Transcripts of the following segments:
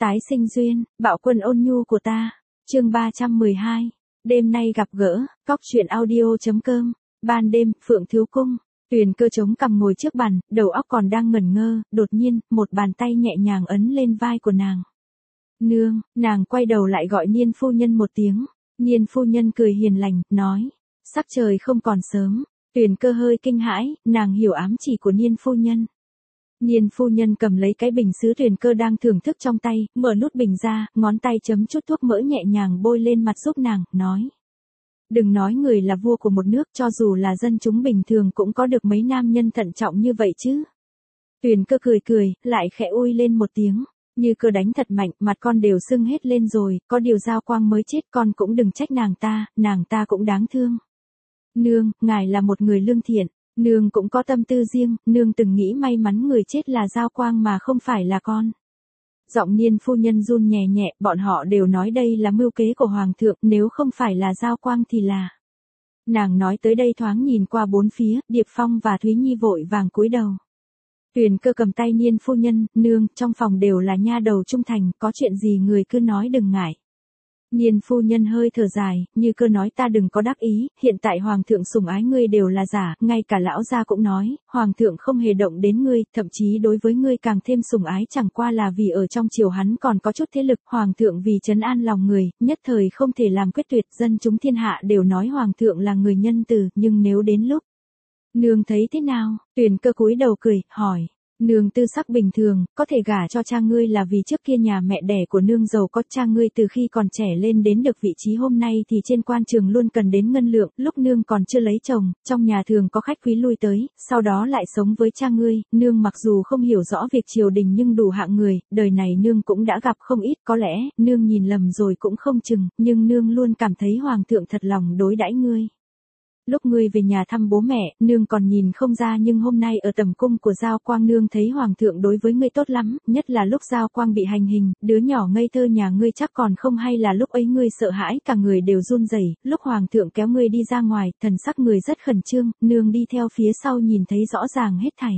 Tái sinh duyên, bạo quân ôn nhu của ta. Chương 312. Đêm nay gặp gỡ, cóc truyện audio.com. Ban đêm, Phượng Thiếu Cung. Tuyền Cơ chống cằm ngồi trước bàn, đầu óc còn đang ngẩn ngơ, đột nhiên, một bàn tay nhẹ nhàng ấn lên vai của nàng. Nương, nàng quay đầu lại gọi Niên phu nhân một tiếng. Niên phu nhân cười hiền lành, nói. Sắc trời không còn sớm. Tuyền Cơ hơi kinh hãi, nàng hiểu ám chỉ của Niên phu nhân. Niên phu nhân cầm lấy cái bình sứ Tuyền Cơ đang thưởng thức trong tay, mở nút bình ra, ngón tay chấm chút thuốc mỡ nhẹ nhàng bôi lên mặt giúp nàng, nói. Đừng nói người là vua của một nước, cho dù là dân chúng bình thường cũng có được mấy nam nhân thận trọng như vậy chứ. Tuyền Cơ cười cười, lại khẽ ui lên một tiếng. Như Cơ đánh thật mạnh, mặt con đều sưng hết lên rồi, có điều Giao Quang mới chết con cũng đừng trách nàng ta cũng đáng thương. Nương, ngài là một người lương thiện. Nương cũng có tâm tư riêng, nương từng nghĩ may mắn người chết là Giao Quang mà không phải là con. Giọng Niên phu nhân run nhẹ nhẹ, bọn họ đều nói đây là mưu kế của Hoàng thượng, nếu không phải là Giao Quang thì là. Nàng nói tới đây thoáng nhìn qua bốn phía, Điệp Phong và Thúy Nhi vội vàng cúi đầu. Tuyền Cơ cầm tay Niên phu nhân, nương, trong phòng đều là nha đầu trung thành, có chuyện gì người cứ nói đừng ngại. Niên phu nhân hơi thở dài, Như Cơ nói ta đừng có đắc ý, hiện tại hoàng thượng sủng ái ngươi đều là giả, ngay cả lão gia cũng nói, hoàng thượng không hề động đến ngươi, thậm chí đối với ngươi càng thêm sủng ái chẳng qua là vì ở trong triều hắn còn có chút thế lực, hoàng thượng vì trấn an lòng người, nhất thời không thể làm quyết tuyệt, dân chúng thiên hạ đều nói hoàng thượng là người nhân từ, nhưng nếu đến lúc nương thấy thế nào? Tuyền Cơ cúi đầu cười, hỏi. Nương tư sắc bình thường, có thể gả cho cha ngươi là vì trước kia nhà mẹ đẻ của nương giàu có, cha ngươi từ khi còn trẻ lên đến được vị trí hôm nay thì trên quan trường luôn cần đến ngân lượng, lúc nương còn chưa lấy chồng, trong nhà thường có khách quý lui tới, sau đó lại sống với cha ngươi, nương mặc dù không hiểu rõ việc triều đình nhưng đủ hạng người, đời này nương cũng đã gặp không ít, có lẽ, nương nhìn lầm rồi cũng không chừng, nhưng nương luôn cảm thấy hoàng thượng thật lòng đối đãi ngươi. Lúc ngươi về nhà thăm bố mẹ, nương còn nhìn không ra nhưng hôm nay ở tầm cung của Giao Quang nương thấy hoàng thượng đối với ngươi tốt lắm, nhất là lúc Giao Quang bị hành hình, đứa nhỏ ngây thơ nhà ngươi chắc còn không hay là lúc ấy ngươi sợ hãi cả người đều run rẩy, lúc hoàng thượng kéo ngươi đi ra ngoài, thần sắc người rất khẩn trương, nương đi theo phía sau nhìn thấy rõ ràng hết thảy.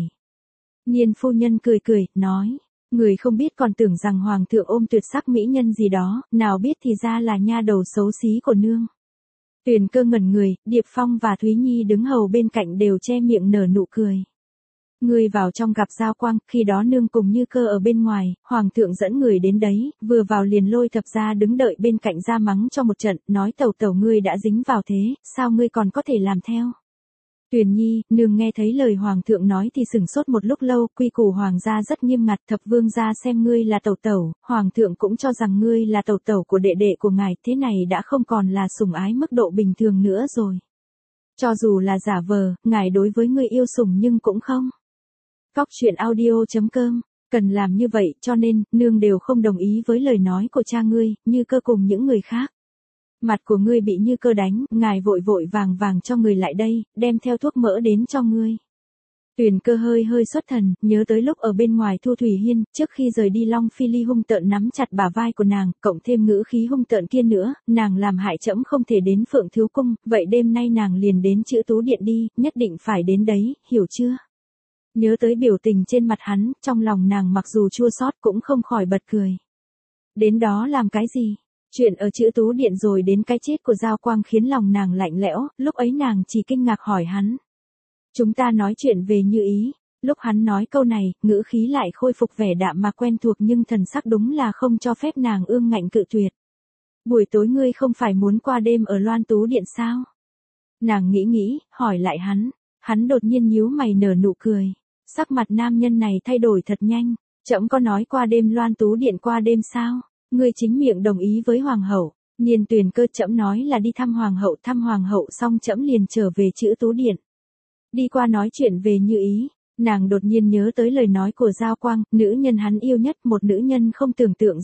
Niên phu nhân cười cười, nói, người không biết còn tưởng rằng hoàng thượng ôm tuyệt sắc mỹ nhân gì đó, nào biết thì ra là nha đầu xấu xí của nương. Tuyền Cơ ngẩn người, Điệp Phong và Thúy Nhi đứng hầu bên cạnh đều che miệng nở nụ cười. Người vào trong gặp Giao Quang, khi đó nương cùng Như Cơ ở bên ngoài, hoàng thượng dẫn người đến đấy, vừa vào liền lôi Thập gia đứng đợi bên cạnh ra mắng cho một trận, nói tẩu ngươi đã dính vào thế, sao ngươi còn có thể làm theo. Tuyền Nhi, nương nghe thấy lời hoàng thượng nói thì sửng sốt một lúc lâu, quy củ hoàng gia rất nghiêm ngặt, Thập vương gia xem ngươi là tẩu, hoàng thượng cũng cho rằng ngươi là tẩu của đệ đệ của ngài, thế này đã không còn là sủng ái mức độ bình thường nữa rồi. Cho dù là giả vờ, ngài đối với ngươi yêu sủng nhưng cũng không. Cóc truyện audio.com, cần làm như vậy cho nên, nương đều không đồng ý với lời nói của cha ngươi, Như Cơ cùng những người khác. Mặt của ngươi bị Như Cơ đánh, ngài vội vàng cho người lại đây, đem theo thuốc mỡ đến cho ngươi. Tuyền Cơ hơi xuất thần, nhớ tới lúc ở bên ngoài Thu Thủy Hiên, trước khi rời đi Long Phi Ly hung tợn nắm chặt bả vai của nàng, cộng thêm ngữ khí hung tợn kia nữa, nàng làm hại trẫm không thể đến Phượng Thiếu Cung, vậy đêm nay nàng liền đến Chữ Tú Điện đi, nhất định phải đến đấy, hiểu chưa? Nhớ tới biểu tình trên mặt hắn, trong lòng nàng mặc dù chua xót cũng không khỏi bật cười. Đến đó làm cái gì? Chuyện ở Chữ Tú Điện rồi đến cái chết của Giao Quang khiến lòng nàng lạnh lẽo, lúc ấy nàng chỉ kinh ngạc hỏi hắn. Chúng ta nói chuyện về Như Ý, lúc hắn nói câu này, ngữ khí lại khôi phục vẻ đạm mà quen thuộc nhưng thần sắc đúng là không cho phép nàng ương ngạnh cự tuyệt. Buổi tối ngươi không phải muốn qua đêm ở Loan Tú Điện sao? Nàng nghĩ, hỏi lại hắn đột nhiên nhíu mày nở nụ cười. Sắc mặt nam nhân này thay đổi thật nhanh, trẫm có nói qua đêm Loan Tú Điện qua đêm sao? Ngươi chính miệng đồng ý với hoàng hậu. Niên Tuyền Cơ, trẫm nói là đi thăm hoàng hậu xong trẫm liền trở về Chữ Tú Điện. Đi qua nói chuyện về Như Ý, nàng đột nhiên nhớ tới lời nói của Giao Quang, nữ nhân hắn yêu nhất, một nữ nhân không tưởng tượng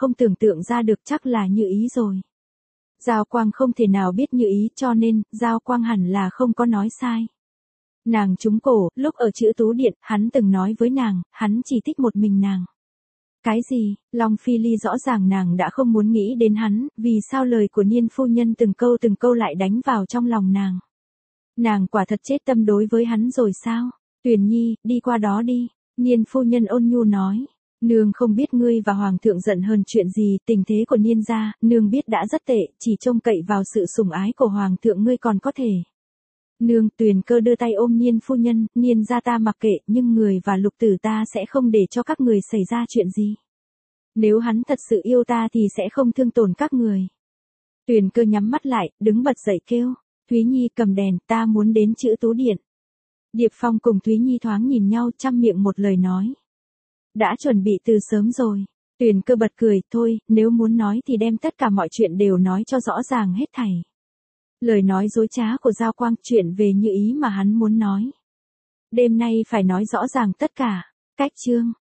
ra được chắc là Như Ý rồi. Giao Quang không thể nào biết Như Ý cho nên, Giao Quang hẳn là không có nói sai. Nàng trúng cổ, lúc ở Chữ Tú Điện, hắn từng nói với nàng, hắn chỉ thích một mình nàng. Cái gì? Long Phi Ly rõ ràng nàng đã không muốn nghĩ đến hắn, vì sao lời của Niên phu nhân từng câu lại đánh vào trong lòng nàng. Nàng quả thật chết tâm đối với hắn rồi sao? Tuyền Nhi, đi qua đó đi. Niên phu nhân ôn nhu nói. Nương không biết ngươi và hoàng thượng giận hơn chuyện gì, tình thế của Niên gia, nương biết đã rất tệ, chỉ trông cậy vào sự sủng ái của hoàng thượng ngươi còn có thể. Nương, Tuyền Cơ đưa tay ôm Niên phu nhân, Niên gia ta mặc kệ, nhưng người và Lục tử ta sẽ không để cho các người xảy ra chuyện gì. Nếu hắn thật sự yêu ta thì sẽ không thương tổn các người. Tuyền Cơ nhắm mắt lại, đứng bật dậy kêu, Thúy Nhi cầm đèn, ta muốn đến Chữ Tú Điện. Điệp Phong cùng Thúy Nhi thoáng nhìn nhau, trăm miệng một lời nói. Đã chuẩn bị từ sớm rồi. Tuyền Cơ bật cười, thôi, nếu muốn nói thì đem tất cả mọi chuyện đều nói cho rõ ràng hết thảy. Lời nói dối trá của Giao Quang, chuyện về Như Ý mà hắn muốn nói. Đêm nay phải nói rõ ràng tất cả. Cách chương.